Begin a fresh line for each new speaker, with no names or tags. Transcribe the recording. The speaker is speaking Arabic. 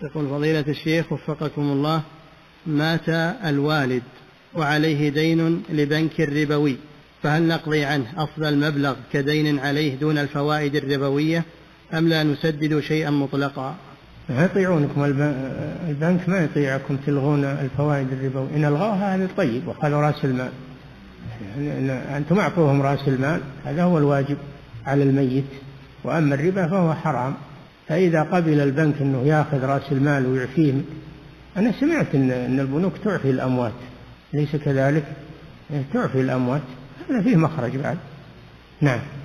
يقول فضيلة الشيخ وفقكم الله، مات الوالد وعليه دين لبنك ربوي، فهل نقضي عنه أصل المبلغ كدين عليه دون الفوائد الربوية أم لا نسدد شيئا مطلقا؟
ما يطيعونكم البنك ما يطيعكم تلغون الفوائد الربوية، إن ألغوها هذا طيب وقالوا رأس المال، يعني أنتم أعطوهم رأس المال، هذا هو الواجب على الميت، وأما الربا فهو حرام. فإذا قبل البنك أنه يأخذ رأس المال ويعفيه، أنا سمعت أن البنوك تعفي الأموات، ليس كذلك؟ تعفي الأموات، هذا فيه مخرج بعد. نعم.